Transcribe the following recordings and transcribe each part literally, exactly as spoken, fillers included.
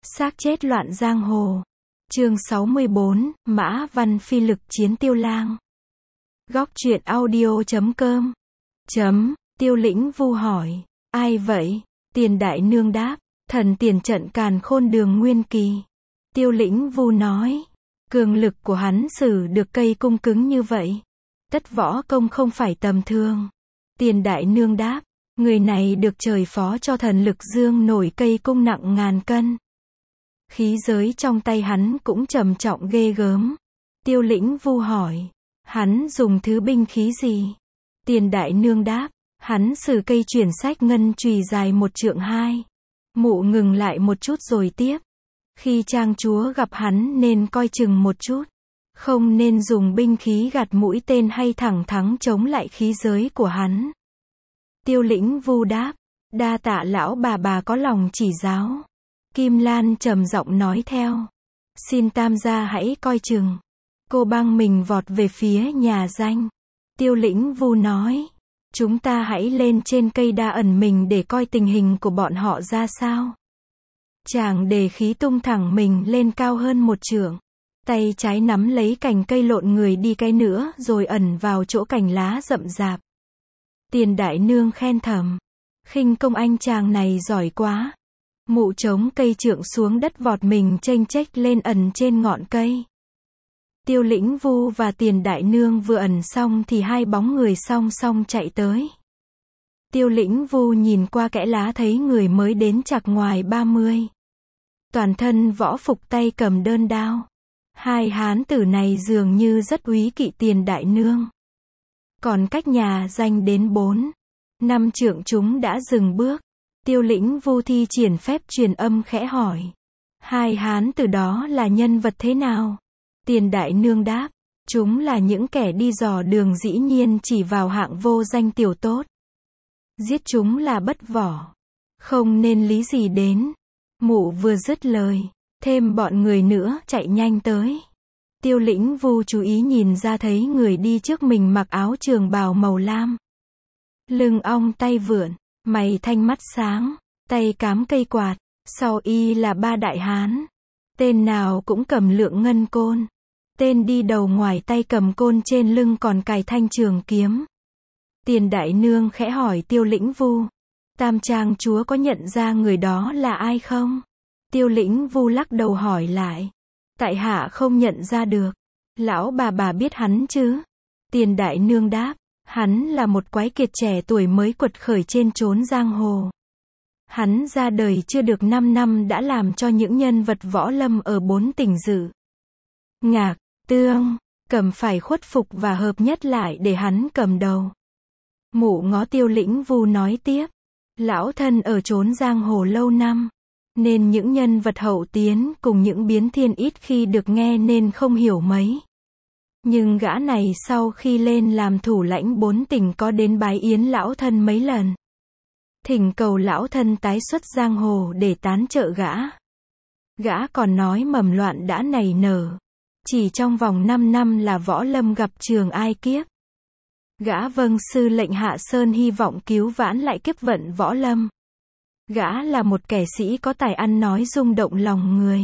Xác chết loạn giang hồ. Chương sáu mươi bốn, Mã Văn Phi lực chiến Tiêu Lang. Góc truyện audio chấm com. Chấm, Tiêu Lĩnh Vu hỏi, ai vậy? Tiền Đại Nương đáp, thần tiền trận Càn Khôn Đường Nguyên Kỳ. Tiêu Lĩnh Vu nói, cường lực của hắn xử được cây cung cứng như vậy. Tất võ công không phải tầm thường. Tiền Đại Nương đáp, người này được trời phó cho thần lực dương nổi cây cung nặng ngàn cân. Khí giới trong tay hắn cũng trầm trọng ghê gớm. Tiêu Lĩnh Vu hỏi, hắn dùng thứ binh khí gì? Tiền Đại Nương đáp, hắn sử cây chuyển sách ngân chùy dài một trượng hai. Mụ ngừng lại một chút rồi tiếp. Khi trang chúa gặp hắn nên coi chừng một chút. Không nên dùng binh khí gạt mũi tên hay thẳng thắn chống lại khí giới của hắn. Tiêu Lĩnh Vu đáp, đa tạ lão bà bà có lòng chỉ giáo. Kim Lan trầm giọng nói theo, xin tam gia hãy coi chừng. Cô băng mình vọt về phía nhà danh. Tiêu Lĩnh Vu nói, chúng ta hãy lên trên cây đa ẩn mình để coi tình hình của bọn họ ra sao. Chàng đề khí tung thẳng mình lên cao hơn một trượng. Tay trái nắm lấy cành cây lộn người đi cái nữa rồi ẩn vào chỗ cành lá rậm rạp. Tiền Đại Nương khen thầm, khinh công anh chàng này giỏi quá. Mụ chống cây trượng xuống đất vọt mình chênh chếch lên ẩn trên ngọn cây. Tiêu Lĩnh Vu và Tiền Đại Nương vừa ẩn xong thì hai bóng người song song chạy tới. Tiêu Lĩnh Vu nhìn qua kẽ lá thấy người mới đến chạc ngoài ba mươi. Toàn thân võ phục tay cầm đơn đao. Hai hán tử này dường như rất úy kỵ Tiền Đại Nương. Còn cách nhà danh đến bốn, năm trượng chúng đã dừng bước. Tiêu Lĩnh Vu thi triển phép truyền âm khẽ hỏi, hai hán tử đó là nhân vật thế nào? Tiền Đại Nương đáp, chúng là những kẻ đi dò đường dĩ nhiên chỉ vào hạng vô danh tiểu tốt. Giết chúng là bất võ, không nên lý gì đến. Mụ vừa dứt lời, thêm bọn người nữa chạy nhanh tới. Tiêu Lĩnh Vu chú ý nhìn ra thấy người đi trước mình mặc áo trường bào màu lam. Lưng ong tay vượn, mày thanh mắt sáng, tay cám cây quạt, sau y là ba đại hán. Tên nào cũng cầm lượng ngân côn. Tên đi đầu ngoài tay cầm côn trên lưng còn cài thanh trường kiếm. Tiền Đại Nương khẽ hỏi Tiêu Lĩnh Vu, tam trang chúa có nhận ra người đó là ai không? Tiêu Lĩnh Vu lắc đầu hỏi lại, tại hạ không nhận ra được. Lão bà bà biết hắn chứ? Tiền Đại Nương đáp, hắn là một quái kiệt trẻ tuổi mới quật khởi trên chốn giang hồ. Hắn ra đời chưa được năm năm đã làm cho những nhân vật võ lâm ở bốn tỉnh Dự, Ngạc, Tương, Cầm phải khuất phục và hợp nhất lại để hắn cầm đầu. Mụ ngó Tiêu Lĩnh Vu nói tiếp, lão thân ở chốn giang hồ lâu năm, nên những nhân vật hậu tiến cùng những biến thiên ít khi được nghe nên không hiểu mấy. Nhưng gã này sau khi lên làm thủ lãnh bốn tỉnh có đến bái yến lão thân mấy lần. Thỉnh cầu lão thân tái xuất giang hồ để tán trợ gã. Gã còn nói mầm loạn đã nảy nở. Chỉ trong vòng năm năm là võ lâm gặp trường ai kiếp. Gã vâng sư lệnh hạ sơn hy vọng cứu vãn lại kiếp vận võ lâm. Gã là một kẻ sĩ có tài ăn nói rung động lòng người.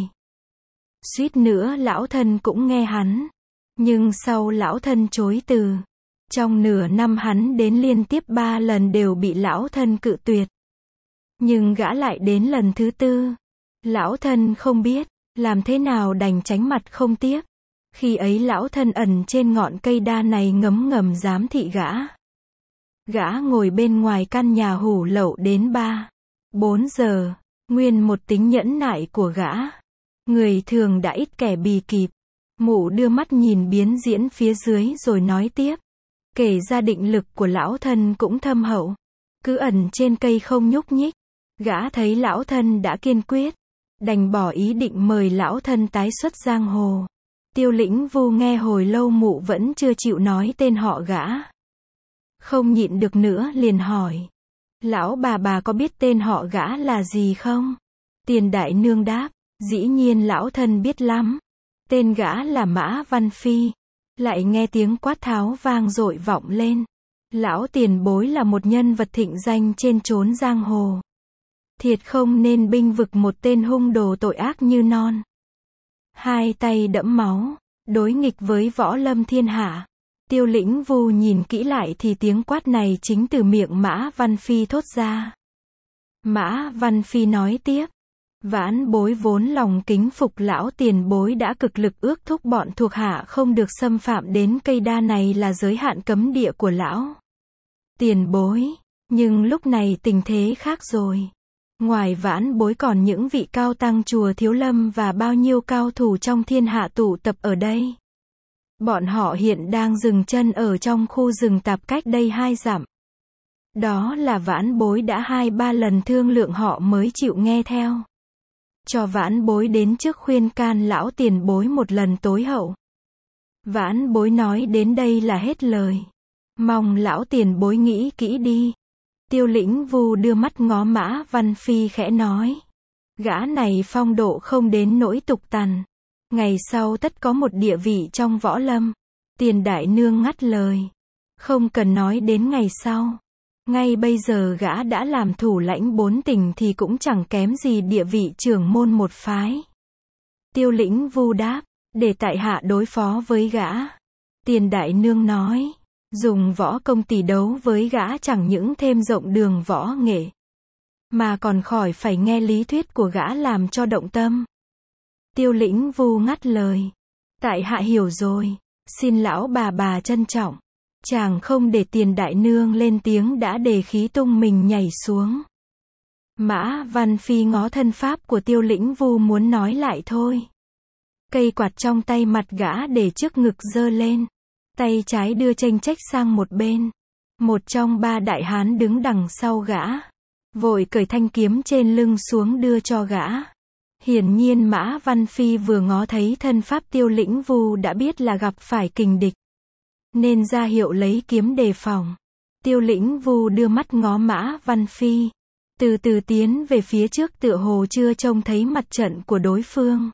Suýt nữa lão thân cũng nghe hắn. Nhưng sau lão thân chối từ. Trong nửa năm hắn đến liên tiếp ba lần đều bị lão thân cự tuyệt. Nhưng gã lại đến lần thứ tư. Lão thân không biết, làm thế nào đành tránh mặt không tiếp. Khi ấy lão thân ẩn trên ngọn cây đa này ngấm ngầm giám thị gã. Gã ngồi bên ngoài căn nhà hủ lậu đến ba, bốn giờ. Nguyên một tính nhẫn nại của gã. Người thường đã ít kẻ bì kịp. Mụ đưa mắt nhìn biến diễn phía dưới rồi nói tiếp. Kể ra định lực của lão thân cũng thâm hậu. Cứ ẩn trên cây không nhúc nhích. Gã thấy lão thân đã kiên quyết. Đành bỏ ý định mời lão thân tái xuất giang hồ. Tiêu Lĩnh Vu nghe hồi lâu mụ vẫn chưa chịu nói tên họ gã. Không nhịn được nữa liền hỏi. Lão bà bà có biết tên họ gã là gì không? Tiền Đại Nương đáp, dĩ nhiên lão thân biết lắm. Tên gã là Mã Văn Phi. Lại nghe tiếng quát tháo vang dội vọng lên. Lão tiền bối là một nhân vật thịnh danh trên chốn giang hồ. Thiệt không nên binh vực một tên hung đồ tội ác như non. Hai tay đẫm máu, đối nghịch với võ lâm thiên hạ. Tiêu Lĩnh Vu nhìn kỹ lại thì tiếng quát này chính từ miệng Mã Văn Phi thốt ra. Mã Văn Phi nói tiếp. Vãn bối vốn lòng kính phục lão tiền bối đã cực lực ước thúc bọn thuộc hạ không được xâm phạm đến cây đa này là giới hạn cấm địa của lão tiền bối. Nhưng lúc này tình thế khác rồi. Ngoài vãn bối còn những vị cao tăng chùa Thiếu Lâm và bao nhiêu cao thủ trong thiên hạ tụ tập ở đây. Bọn họ hiện đang dừng chân ở trong khu rừng tạp cách đây hai dặm. Đó là vãn bối đã hai ba lần thương lượng họ mới chịu nghe theo. Cho vãn bối đến trước khuyên can lão tiền bối một lần tối hậu. Vãn bối nói đến đây là hết lời. Mong lão tiền bối nghĩ kỹ đi. Tiêu Lĩnh Vu đưa mắt ngó Mã Văn Phi khẽ nói. Gã này phong độ không đến nỗi tục tằn. Ngày sau tất có một địa vị trong võ lâm. Tiền đại nương ngắt lời. Không cần nói đến ngày sau. Ngay bây giờ gã đã làm thủ lãnh bốn tỉnh thì cũng chẳng kém gì địa vị trưởng môn một phái. Tiêu Lĩnh Vu đáp. Để tại hạ đối phó với gã. Tiền đại nương nói. Dùng võ công tỷ đấu với gã chẳng những thêm rộng đường võ nghệ. Mà còn khỏi phải nghe lý thuyết của gã làm cho động tâm. Tiêu Lĩnh Vu ngắt lời. Tại hạ hiểu rồi. Xin lão bà bà trân trọng. Chàng không để tiền đại nương lên tiếng đã để khí tung mình nhảy xuống. Mã Văn Phi ngó thân pháp của Tiêu Lĩnh Vu muốn nói lại thôi. Cây quạt trong tay mặt gã để trước ngực giơ lên. Tay trái đưa chênh chách sang một bên. Một trong ba đại hán đứng đằng sau gã. Vội cởi thanh kiếm trên lưng xuống đưa cho gã. Hiển nhiên Mã Văn Phi vừa ngó thấy thân pháp Tiêu Lĩnh Vu đã biết là gặp phải kình địch. Nên ra hiệu lấy kiếm đề phòng. Tiêu Lĩnh Vu đưa mắt ngó Mã Văn Phi. Từ từ tiến về phía trước tựa hồ chưa trông thấy mặt trận của đối phương.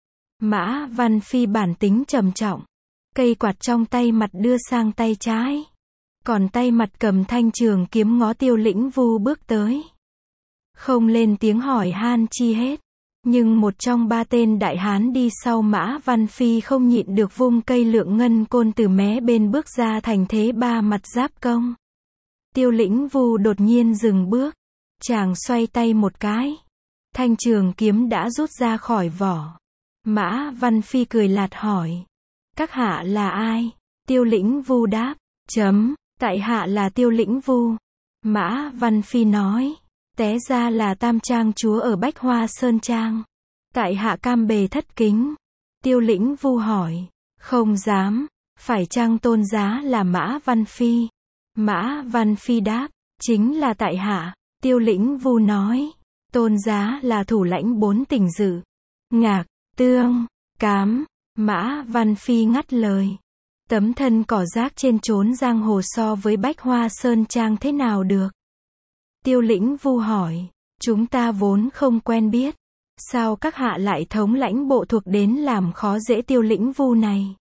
Mã Văn Phi bản tính trầm trọng. Cây quạt trong tay mặt đưa sang tay trái. Còn tay mặt cầm thanh trường kiếm ngó Tiêu Lĩnh Vu bước tới. Không lên tiếng hỏi han chi hết. Nhưng một trong ba tên đại hán đi sau Mã Văn Phi không nhịn được vung cây lượng ngân côn từ mé bên bước ra thành thế ba mặt giáp công. Tiêu Lĩnh Vu đột nhiên dừng bước. Chàng xoay tay một cái. Thanh trường kiếm đã rút ra khỏi vỏ. Mã Văn Phi cười lạt hỏi. Các hạ là ai? Tiêu Lĩnh Vu đáp. Chấm, tại hạ là Tiêu Lĩnh Vu. Mã Văn Phi nói. Té ra là Tam Trang chúa ở Bách Hoa Sơn Trang. Tại hạ cam bề thất kính. Tiêu Lĩnh Vu hỏi. Không dám. Phải chăng tôn giá là Mã Văn Phi? Mã Văn Phi đáp. Chính là tại hạ. Tiêu Lĩnh Vu nói. Tôn giá là thủ lãnh bốn tỉnh Dự, Ngạc, Tương, Cám. Mã Văn Phi ngắt lời. Tấm thân cỏ rác trên chốn giang hồ so với Bách Hoa Sơn Trang thế nào được? Tiêu Lĩnh Vu hỏi. Chúng ta vốn không quen biết. Sao các hạ lại thống lãnh bộ thuộc đến làm khó dễ Tiêu Lĩnh Vu này?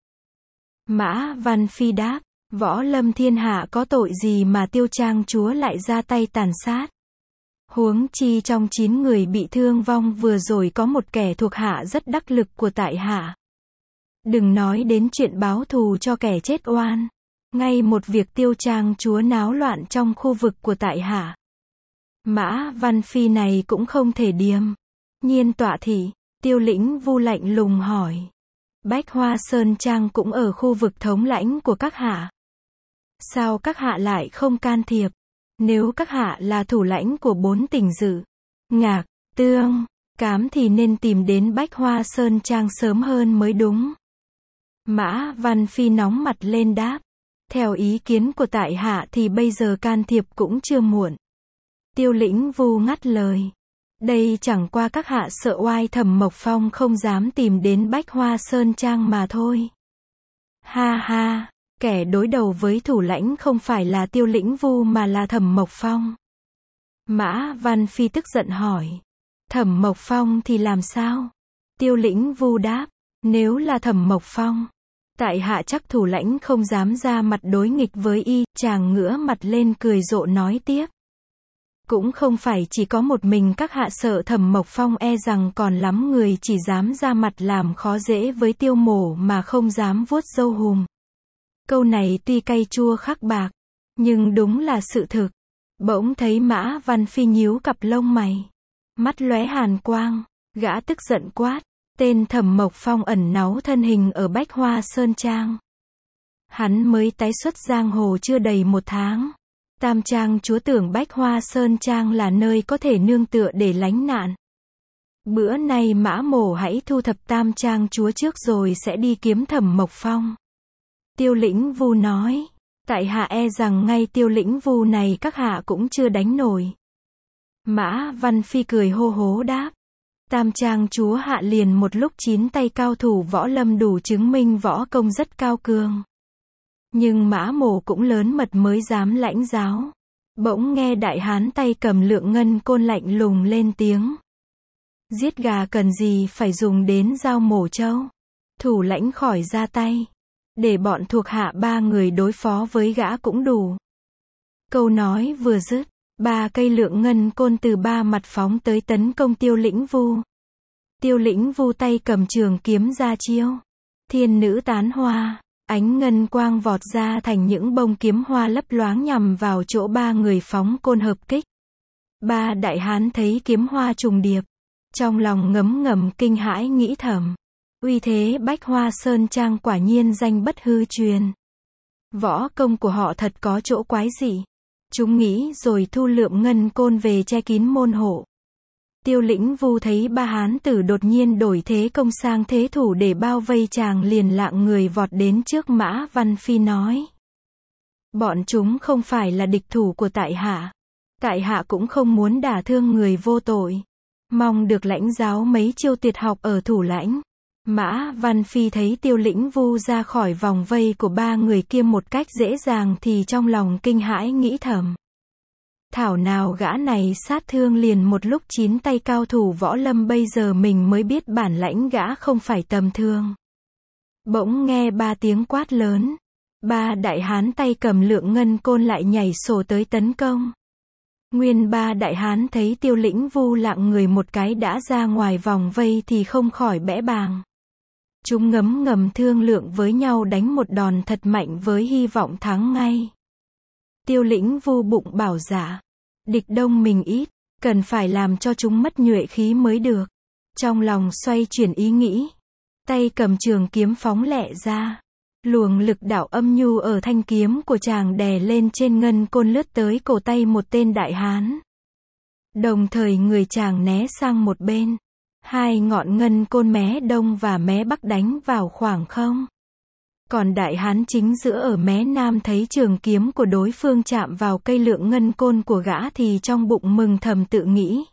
Mã Văn Phi đáp. Võ lâm thiên hạ có tội gì mà Tiêu Trang chúa lại ra tay tàn sát? Huống chi trong chín người bị thương vong vừa rồi có một kẻ thuộc hạ rất đắc lực của tại hạ. Đừng nói đến chuyện báo thù cho kẻ chết oan. Ngay một việc Tiêu Trang chúa náo loạn trong khu vực của tại hạ. Mã Văn Phi này cũng không thể điềm nhiên tọa thị. Tiêu Lĩnh Vu lạnh lùng hỏi. Bách Hoa Sơn Trang cũng ở khu vực thống lãnh của các hạ. Sao các hạ lại không can thiệp? Nếu các hạ là thủ lãnh của bốn tỉnh Dự, Ngạc, Tương, Cám thì nên tìm đến Bách Hoa Sơn Trang sớm hơn mới đúng. Mã Văn Phi nóng mặt lên đáp. Theo ý kiến của tại hạ thì bây giờ can thiệp cũng chưa muộn. Tiêu Lĩnh Vu ngắt lời. Đây chẳng qua các hạ sợ oai Thẩm Mộc Phong không dám tìm đến Bách Hoa Sơn Trang mà thôi. Ha ha, kẻ đối đầu với thủ lãnh không phải là Tiêu Lĩnh Vu mà là Thẩm Mộc Phong. Mã Văn Phi tức giận hỏi. Thẩm Mộc Phong thì làm sao? Tiêu Lĩnh Vu đáp. Nếu là Thẩm Mộc Phong, tại hạ chắc thủ lãnh không dám ra mặt đối nghịch với y. Chàng ngửa mặt lên cười rộ nói tiếp. Cũng không phải chỉ có một mình các hạ sợ Thẩm Mộc Phong, e rằng còn lắm người chỉ dám ra mặt làm khó dễ với Tiêu Mổ mà không dám vuốt râu hùm. Câu này tuy cay chua khắc bạc, nhưng đúng là sự thực. Bỗng thấy Mã Văn Phi nhíu cặp lông mày, mắt lóe hàn quang, gã tức giận quát, tên Thẩm Mộc Phong ẩn náu thân hình ở Bách Hoa Sơn Trang. Hắn mới tái xuất giang hồ chưa đầy một tháng. Tam Trang chúa tưởng Bách Hoa Sơn Trang là nơi có thể nương tựa để lánh nạn. Bữa nay Mã Mổ hãy thu thập Tam Trang chúa trước rồi sẽ đi kiếm Thẩm Mộc Phong. Tiêu Lĩnh Vu nói, tại hạ e rằng ngay Tiêu Lĩnh Vu này các hạ cũng chưa đánh nổi. Mã Văn Phi cười hô hố đáp, Tam Trang chúa hạ liền một lúc chín tay cao thủ võ lâm đủ chứng minh võ công rất cao cường. Nhưng Mã Mổ cũng lớn mật mới dám lãnh giáo. Bỗng nghe đại hán tay cầm Lượng Ngân Côn lạnh lùng lên tiếng. Giết gà cần gì phải dùng đến dao mổ trâu. Thủ lãnh khỏi ra tay. Để bọn thuộc hạ ba người đối phó với gã cũng đủ. Câu nói vừa dứt, ba cây Lượng Ngân Côn từ ba mặt phóng tới tấn công Tiêu Lĩnh Vu. Tiêu Lĩnh Vu tay cầm trường kiếm ra chiêu. Thiên nữ tán hoa. Ánh ngân quang vọt ra thành những bông kiếm hoa lấp loáng nhằm vào chỗ ba người phóng côn hợp kích. Ba đại hán thấy kiếm hoa trùng điệp, trong lòng ngấm ngầm kinh hãi nghĩ thầm, uy thế Bách Hoa Sơn Trang quả nhiên danh bất hư truyền. Võ công của họ thật có chỗ quái dị. Chúng nghĩ rồi thu Lượng Ngân Côn về che kín môn hộ. Tiêu Lĩnh Vu thấy ba hán tử đột nhiên đổi thế công sang thế thủ để bao vây chàng, liền lạng người vọt đến trước Mã Văn Phi nói. Bọn chúng không phải là địch thủ của tại hạ. Tại hạ cũng không muốn đả thương người vô tội. Mong được lãnh giáo mấy chiêu tuyệt học ở thủ lãnh. Mã Văn Phi thấy Tiêu Lĩnh Vu ra khỏi vòng vây của ba người kia một cách dễ dàng thì trong lòng kinh hãi nghĩ thầm. Thảo nào gã này sát thương liền một lúc chín tay cao thủ võ lâm, bây giờ mình mới biết bản lãnh gã không phải tầm thường. Bỗng nghe ba tiếng quát lớn. Ba đại hán tay cầm Lượng Ngân Côn lại nhảy sổ tới tấn công. Nguyên ba đại hán thấy Tiêu Lĩnh Vu lạng người một cái đã ra ngoài vòng vây thì không khỏi bẽ bàng. Chúng ngấm ngầm thương lượng với nhau đánh một đòn thật mạnh với hy vọng thắng ngay. Tiêu Lĩnh Vu bụng bảo dạ, địch đông mình ít, cần phải làm cho chúng mất nhuệ khí mới được. Trong lòng xoay chuyển ý nghĩ, tay cầm trường kiếm phóng lẹ ra. Luồng lực đạo âm nhu ở thanh kiếm của chàng đè lên trên ngân côn lướt tới cổ tay một tên đại hán. Đồng thời người chàng né sang một bên. Hai ngọn ngân côn mé đông và mé bắc đánh vào khoảng không. Còn đại hán chính giữa ở mé nam thấy trường kiếm của đối phương chạm vào cây Lượng Ngân Côn của gã thì trong bụng mừng thầm tự nghĩ.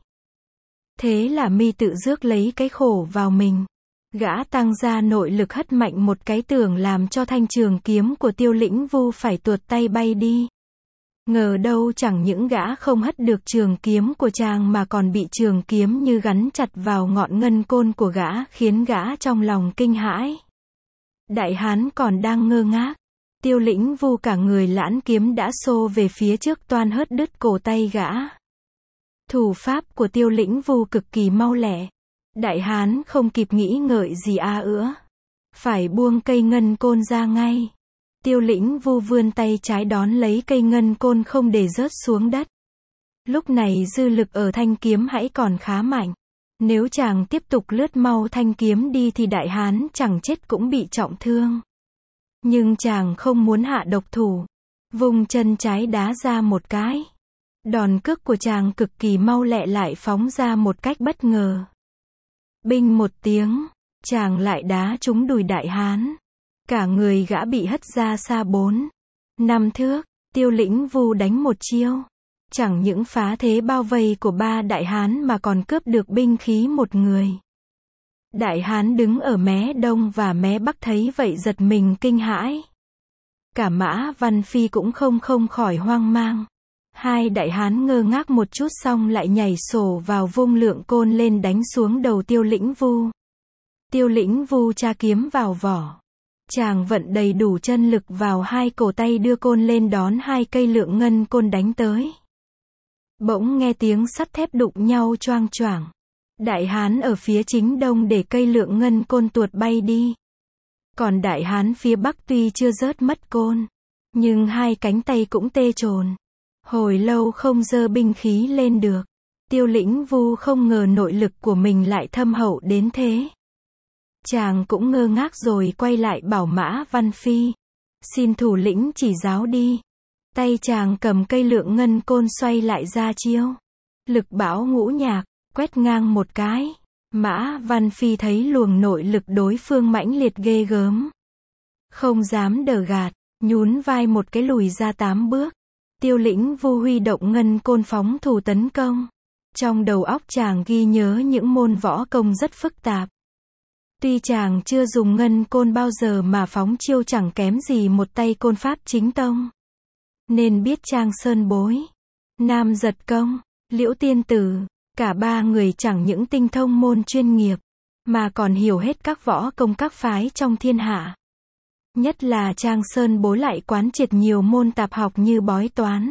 Thế là mi tự rước lấy cái khổ vào mình. Gã tăng ra nội lực hất mạnh một cái tưởng làm cho thanh trường kiếm của Tiêu Lĩnh Vu phải tuột tay bay đi. Ngờ đâu chẳng những gã không hất được trường kiếm của chàng mà còn bị trường kiếm như gắn chặt vào ngọn ngân côn của gã, khiến gã trong lòng kinh hãi. Đại hán còn đang ngơ ngác, Tiêu Lĩnh Vu cả người lãn kiếm đã xô về phía trước toan hớt đứt cổ tay gã. Thủ pháp của Tiêu Lĩnh Vu cực kỳ mau lẹ. Đại hán không kịp nghĩ ngợi gì a nữa, phải buông cây ngân côn ra ngay. Tiêu Lĩnh Vu vươn tay trái đón lấy cây ngân côn không để rớt xuống đất. Lúc này dư lực ở thanh kiếm hãy còn khá mạnh. Nếu chàng tiếp tục lướt mau thanh kiếm đi thì đại hán chẳng chết cũng bị trọng thương. Nhưng chàng không muốn hạ độc thủ. Vùng chân trái đá ra một cái. Đòn cước của chàng cực kỳ mau lẹ lại phóng ra một cách bất ngờ. Binh một tiếng, chàng lại đá trúng đùi đại hán. Cả người gã bị hất ra xa bốn, năm thước. Tiêu Lĩnh Vu đánh một chiêu. Chẳng những phá thế bao vây của ba đại hán mà còn cướp được binh khí một người. Đại hán đứng ở mé đông và mé bắc thấy vậy giật mình kinh hãi. Cả Mã Văn Phi cũng không không khỏi hoang mang. Hai đại hán ngơ ngác một chút xong lại nhảy sổ vào vung Lượng Côn lên đánh xuống đầu Tiêu Lĩnh Vu. Tiêu Lĩnh Vu tra kiếm vào vỏ. Chàng vận đầy đủ chân lực vào hai cổ tay đưa côn lên đón hai cây Lượng Ngân Côn đánh tới. Bỗng nghe tiếng sắt thép đụng nhau choang choảng. Đại hán ở phía chính đông để cây lượng ngân côn tuột bay đi. Còn đại hán phía bắc tuy chưa rớt mất côn, nhưng hai cánh tay cũng tê chồn. Hồi lâu không giơ binh khí lên được. Tiêu Lĩnh Vu không ngờ nội lực của mình lại thâm hậu đến thế. Chàng cũng ngơ ngác rồi quay lại bảo Mã Văn Phi. Xin thủ lĩnh chỉ giáo đi. Tay chàng cầm cây lượng ngân côn xoay lại ra chiêu. Lực bão ngũ nhạc, quét ngang một cái. Mã Văn Phi thấy luồng nội lực đối phương mãnh liệt ghê gớm. Không dám đờ gạt, nhún vai một cái lùi ra tám bước. Tiêu Lĩnh Vu huy động ngân côn phóng thủ tấn công. Trong đầu óc chàng ghi nhớ những môn võ công rất phức tạp. Tuy chàng chưa dùng ngân côn bao giờ mà phóng chiêu chẳng kém gì một tay côn pháp chính tông. Nên biết Trang Sơn Bối, Nam Giật Công, Liễu Tiên Tử, cả ba người chẳng những tinh thông môn chuyên nghiệp, mà còn hiểu hết các võ công các phái trong thiên hạ. Nhất là Trang Sơn Bối lại quán triệt nhiều môn tạp học như bói toán,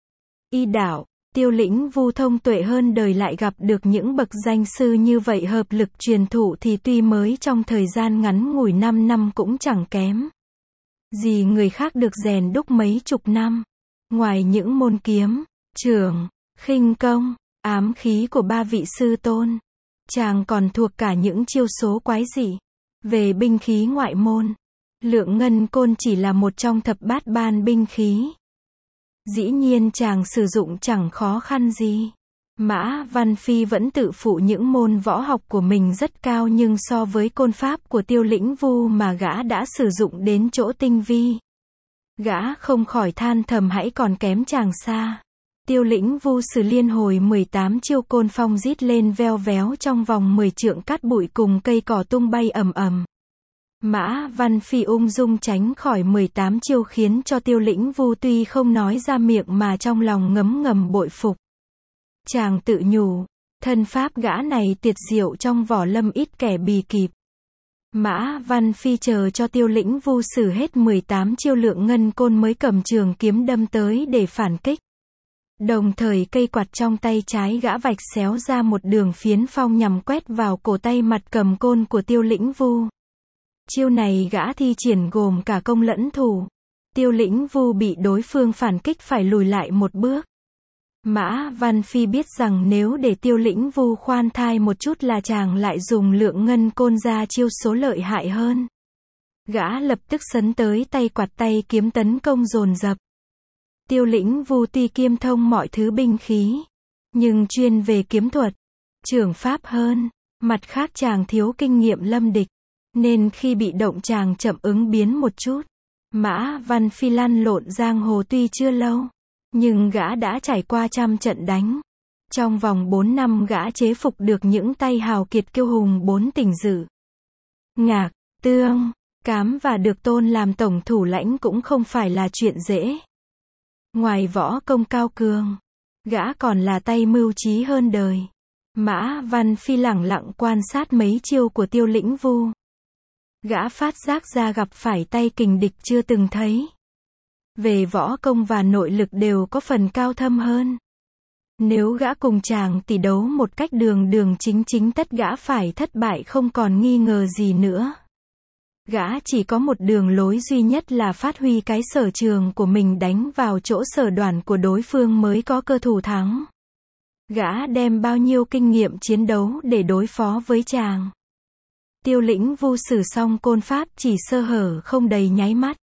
y đạo. Tiêu Lĩnh Vu thông tuệ hơn đời lại gặp được những bậc danh sư như vậy hợp lực truyền thụ thì tuy mới trong thời gian ngắn ngủi năm năm cũng chẳng kém gì người khác được rèn đúc mấy chục năm. Ngoài những môn kiếm, chưởng, khinh công, ám khí của ba vị sư tôn, chàng còn thuộc cả những chiêu số quái dị. Về binh khí ngoại môn, lượng ngân côn chỉ là một trong thập bát ban binh khí. Dĩ nhiên chàng sử dụng chẳng khó khăn gì. Mã Văn Phi vẫn tự phụ những môn võ học của mình rất cao, nhưng so với côn pháp của Tiêu Lĩnh Vu mà gã đã sử dụng đến chỗ tinh vi, gã không khỏi than thầm hãy còn kém chàng xa. Tiêu Lĩnh Vu sử liên hồi mười tám chiêu côn phong rít lên veo véo trong vòng mười trượng, cát bụi cùng cây cỏ tung bay ầm ầm. Mã Văn Phi ung dung tránh khỏi mười tám chiêu khiến cho Tiêu Lĩnh Vu tuy không nói ra miệng mà trong lòng ngấm ngầm bội phục. Chàng tự nhủ, thân pháp gã này tuyệt diệu, trong võ lâm ít kẻ bì kịp. Mã Văn Phi chờ cho Tiêu Lĩnh Vu sử hết mười tám chiêu lượng ngân côn mới cầm trường kiếm đâm tới để phản kích. Đồng thời cây quạt trong tay trái gã vạch xéo ra một đường phiến phong nhằm quét vào cổ tay mặt cầm côn của Tiêu Lĩnh Vu. Chiêu này gã thi triển gồm cả công lẫn thủ. Tiêu Lĩnh Vu bị đối phương phản kích phải lùi lại một bước. Mã Văn Phi biết rằng nếu để Tiêu Lĩnh Vu khoan thai một chút là chàng lại dùng lượng ngân côn ra chiêu số lợi hại hơn. Gã lập tức sấn tới tay quạt tay kiếm tấn công dồn dập. Tiêu Lĩnh Vu tuy kiêm thông mọi thứ binh khí, nhưng chuyên về kiếm thuật, chưởng pháp hơn. Mặt khác chàng thiếu kinh nghiệm lâm địch, nên khi bị động chàng chậm ứng biến một chút. Mã Văn Phi lăn lộn giang hồ tuy chưa lâu, nhưng gã đã trải qua trăm trận đánh. Trong vòng bốn năm gã chế phục được những tay hào kiệt kiêu hùng bốn tỉnh Dự, Ngạc, Tương, Cám và được tôn làm tổng thủ lãnh cũng không phải là chuyện dễ. Ngoài võ công cao cường, gã còn là tay mưu trí hơn đời. Mã Văn Phi lẳng lặng quan sát mấy chiêu của Tiêu Lĩnh Vu. Gã phát giác ra gặp phải tay kình địch chưa từng thấy. Về võ công và nội lực đều có phần cao thâm hơn. Nếu gã cùng chàng tỷ đấu một cách đường đường chính chính tất gã phải thất bại không còn nghi ngờ gì nữa. Gã chỉ có một đường lối duy nhất là phát huy cái sở trường của mình đánh vào chỗ sở đoản của đối phương mới có cơ thủ thắng. Gã đem bao nhiêu kinh nghiệm chiến đấu để đối phó với chàng. Tiêu Lĩnh Vu sử xong côn pháp chỉ sơ hở không đầy nháy mắt.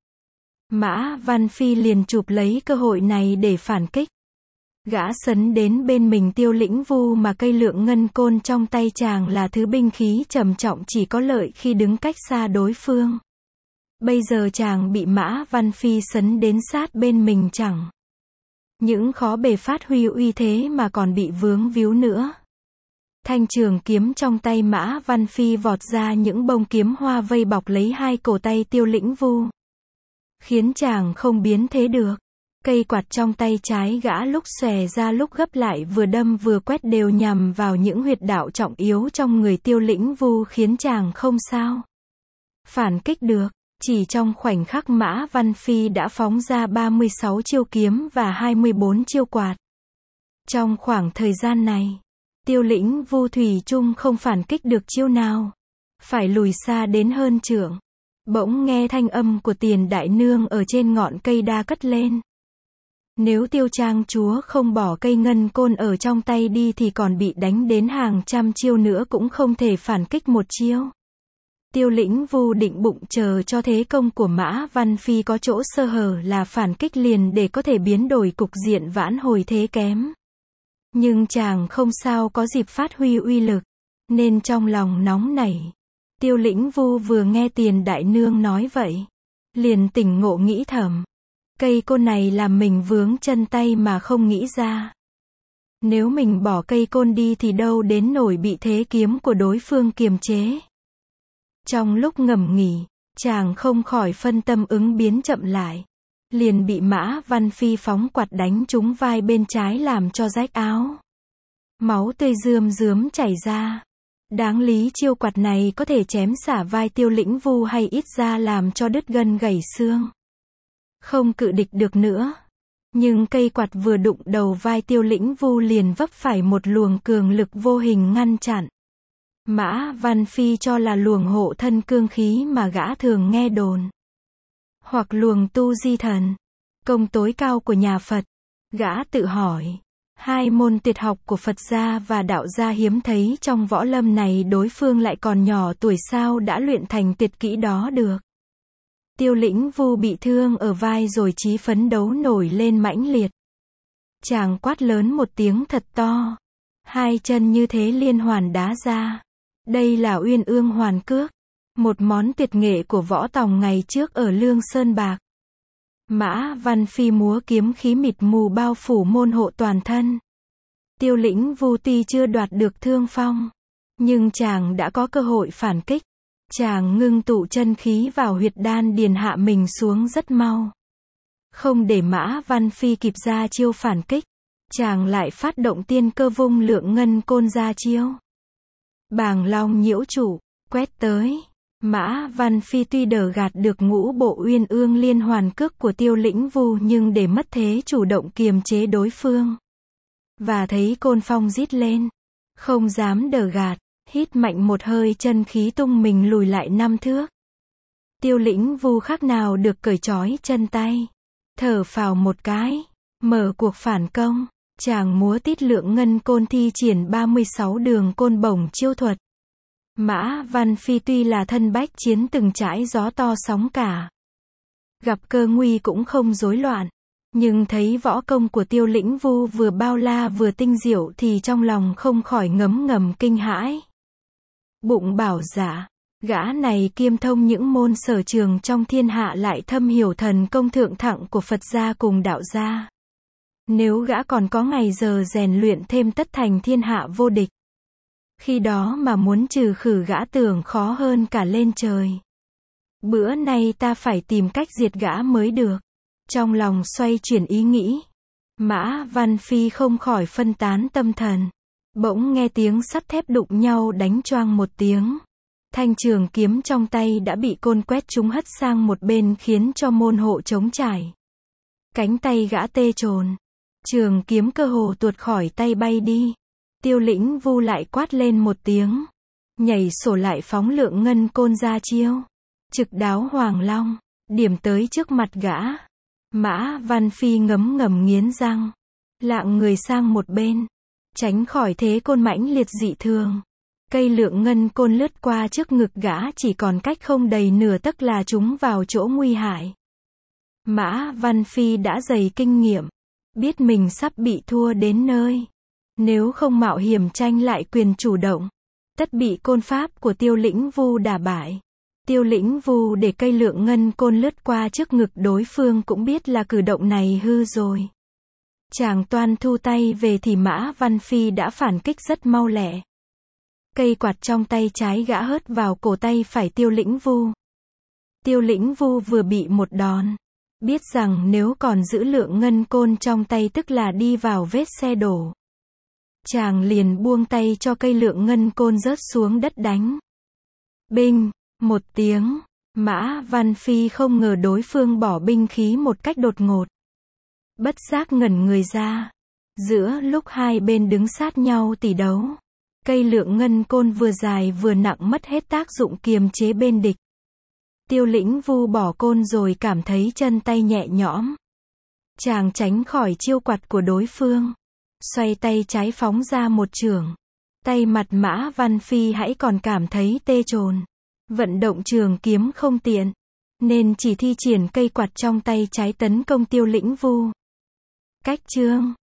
Mã Văn Phi liền chụp lấy cơ hội này để phản kích. Gã sấn đến bên mình Tiêu Lĩnh Vu mà cây lượng ngân côn trong tay chàng là thứ binh khí trầm trọng chỉ có lợi khi đứng cách xa đối phương. Bây giờ chàng bị Mã Văn Phi sấn đến sát bên mình chẳng những khó bề phát huy uy thế mà còn bị vướng víu nữa. Thanh trường kiếm trong tay Mã Văn Phi vọt ra những bông kiếm hoa vây bọc lấy hai cổ tay Tiêu Lĩnh Vu, khiến chàng không biến thế được. Cây quạt trong tay trái gã lúc xòe ra lúc gấp lại, vừa đâm vừa quét đều nhằm vào những huyệt đạo trọng yếu trong người Tiêu Lĩnh Vu, khiến chàng không sao phản kích được. Chỉ trong khoảnh khắc Mã Văn Phi đã phóng ra ba mươi sáu chiêu kiếm và hai mươi bốn chiêu quạt. Trong khoảng thời gian này, Tiêu Lĩnh Vu thủy chung không phản kích được chiêu nào. Phải lùi xa đến hơn trượng. Bỗng nghe thanh âm của Tiền đại nương ở trên ngọn cây đa cất lên. Nếu Tiêu trang chúa không bỏ cây ngân côn ở trong tay đi thì còn bị đánh đến hàng trăm chiêu nữa cũng không thể phản kích một chiêu. Tiêu Lĩnh Vu định bụng chờ cho thế công của Mã Văn Phi có chỗ sơ hở là phản kích liền để có thể biến đổi cục diện vãn hồi thế kém. Nhưng chàng không sao có dịp phát huy uy lực, nên trong lòng nóng nảy. Tiêu Lĩnh Vu vừa nghe Tiền đại nương nói vậy, liền tỉnh ngộ nghĩ thầm. Cây côn này làm mình vướng chân tay mà không nghĩ ra. Nếu mình bỏ cây côn đi thì đâu đến nổi bị thế kiếm của đối phương kiềm chế. Trong lúc ngẫm nghĩ, chàng không khỏi phân tâm ứng biến chậm lại. Liền bị Mã Văn Phi phóng quạt đánh trúng vai bên trái làm cho rách áo. Máu tươi rươm rướm chảy ra. Đáng lý chiêu quạt này có thể chém xả vai Tiêu Lĩnh Vu hay ít ra làm cho đứt gân gãy xương. Không cự địch được nữa. Nhưng cây quạt vừa đụng đầu vai Tiêu Lĩnh Vu liền vấp phải một luồng cường lực vô hình ngăn chặn. Mã Văn Phi cho là luồng hộ thân cương khí mà gã thường nghe đồn. Hoặc luồng tu di thần, công tối cao của nhà Phật. Gã tự hỏi, hai môn tuyệt học của Phật gia và đạo gia hiếm thấy trong võ lâm này đối phương lại còn nhỏ tuổi sao đã luyện thành tuyệt kỹ đó được. Tiêu Lĩnh Vu bị thương ở vai rồi chí phấn đấu nổi lên mãnh liệt. Chàng quát lớn một tiếng thật to. Hai chân như thế liên hoàn đá ra. Đây là Uyên Ương Hoàn Cước. Một món tuyệt nghệ của võ tòng ngày trước ở Lương Sơn Bạc. Mã Văn Phi múa kiếm khí mịt mù bao phủ môn hộ toàn thân. Tiêu Lĩnh Vu tuy chưa đoạt được thương phong, nhưng chàng đã có cơ hội phản kích. Chàng ngưng tụ chân khí vào huyệt đan điền hạ mình xuống rất mau. Không để Mã Văn Phi kịp ra chiêu phản kích, chàng lại phát động tiên cơ vung lượng ngân côn ra chiêu. Bàng long nhiễu trụ, quét tới. Mã Văn Phi tuy đỡ gạt được ngũ bộ Uyên Ương liên hoàn cước của Tiêu Lĩnh Vu nhưng để mất thế chủ động kiềm chế đối phương. Và thấy côn phong rít lên, không dám đỡ gạt, hít mạnh một hơi chân khí tung mình lùi lại năm thước. Tiêu Lĩnh Vu khác nào được cởi trói chân tay, thở phào một cái, mở cuộc phản công. Chàng múa tít lượng ngân côn thi triển ba mươi sáu đường côn bổng chiêu thuật. Mã Văn Phi tuy là thân bách chiến từng trải gió to sóng cả, gặp cơ nguy cũng không rối loạn, nhưng thấy võ công của Tiêu Lĩnh Vu vừa bao la vừa tinh diệu thì trong lòng không khỏi ngấm ngầm kinh hãi. Bụng bảo dạ, gã này kiêm thông những môn sở trường trong thiên hạ lại thâm hiểu thần công thượng thặng của Phật gia cùng đạo gia. Nếu gã còn có ngày giờ rèn luyện thêm tất thành thiên hạ vô địch. Khi đó mà muốn trừ khử gã tưởng khó hơn cả lên trời. Bữa nay ta phải tìm cách diệt gã mới được. Trong lòng xoay chuyển ý nghĩ, Mã Văn Phi không khỏi phân tán tâm thần. Bỗng nghe tiếng sắt thép đụng nhau đánh choang một tiếng. Thanh trường kiếm trong tay đã bị côn quét trúng hất sang một bên khiến cho môn hộ trống trải. Cánh tay gã tê trồn. Trường kiếm cơ hồ tuột khỏi tay bay đi. Tiêu Lĩnh Vu lại quát lên một tiếng. Nhảy sổ lại phóng lượng ngân côn ra chiêu. Trực đáo Hoàng Long. Điểm tới trước mặt gã. Mã Văn Phi ngấm ngầm nghiến răng. Lạng người sang một bên. Tránh khỏi thế côn mãnh liệt dị thường. Cây lượng ngân côn lướt qua trước ngực gã chỉ còn cách không đầy nửa tấc là trúng vào chỗ nguy hại. Mã Văn Phi đã dày kinh nghiệm. Biết mình sắp bị thua đến nơi. Nếu không mạo hiểm tranh lại quyền chủ động, tất bị côn pháp của Tiêu Lĩnh Vu đả bại. Tiêu Lĩnh Vu để cây lượng ngân côn lướt qua trước ngực đối phương cũng biết là cử động này hư rồi. Chàng toan thu tay về thì Mã Văn Phi đã phản kích rất mau lẹ. Cây quạt trong tay trái gã hớt vào cổ tay phải Tiêu Lĩnh Vu. Tiêu Lĩnh Vu vừa bị một đòn, biết rằng nếu còn giữ lượng ngân côn trong tay tức là đi vào vết xe đổ. Chàng liền buông tay cho cây lượng ngân côn rớt xuống đất đánh. Binh, một tiếng, Mã Văn Phi không ngờ đối phương bỏ binh khí một cách đột ngột. Bất giác ngẩn người ra. Giữa lúc hai bên đứng sát nhau tỉ đấu, cây lượng ngân côn vừa dài vừa nặng mất hết tác dụng kiềm chế bên địch. Tiêu Lĩnh Vu bỏ côn rồi cảm thấy chân tay nhẹ nhõm. Chàng tránh khỏi chiêu quặt của đối phương. Xoay tay trái phóng ra một chưởng. Tay mặt Mã Văn Phi hãy còn cảm thấy tê chồn. Vận động trường kiếm không tiện, nên chỉ thi triển cây quạt trong tay trái tấn công Tiêu Lĩnh Vu. Cách chương